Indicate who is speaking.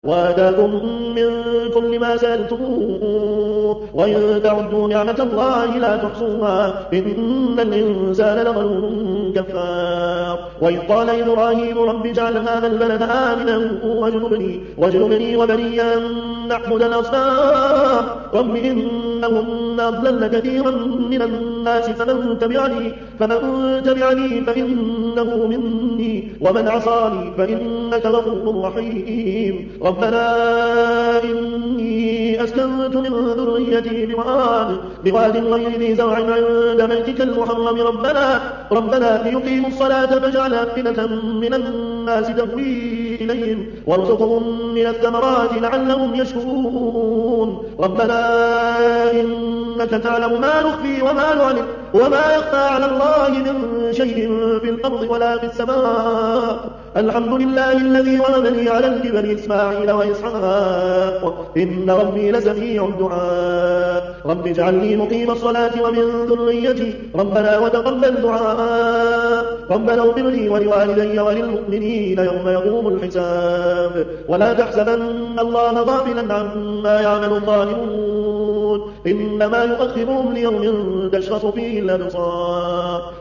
Speaker 1: وآتاكم من كل ما سألتموه وإن تعدوا نعمة الله لا تحصوها إن الإنسان لظلوم كفار. وإذ قال إبراهيم رب اجعل هذا البلد آمنا واجنبني وبني أن نعبد الأصنام رب إنهن أضللن كثيرا من الناس فمن تبعني فإنه مني ومن عصاني فإنك غفور رحيم. ربنا إني أسكنت من ذريتي بواد غير ذي زرع عند بيتك المحرم ربنا ليقيموا الصلاة فاجعل أفئدة من الناس تهوي إليهم وارزقهم من الثمرات لعلهم يشكرون. ربنا إنك تعلم ما نخفي وما نعلن وما يخفى على الله من شيء في الأرض ولا في السماء. الحمد لله الذي وهب لي على الكبر إسماعيل وإسحاق إن ربي لسميع الدعاء. رب اجعلني مقيم الصلاة ومن ذريتي ربنا وتقبل دعاء. ربنا اغفر لي ولوالدي وللمؤمنين يوم يقوم الحساب. ولا تحسبن الله غافلا عما يعمل الظالمون إنما يؤخرهم ليوم تشخص فيه الأبصار.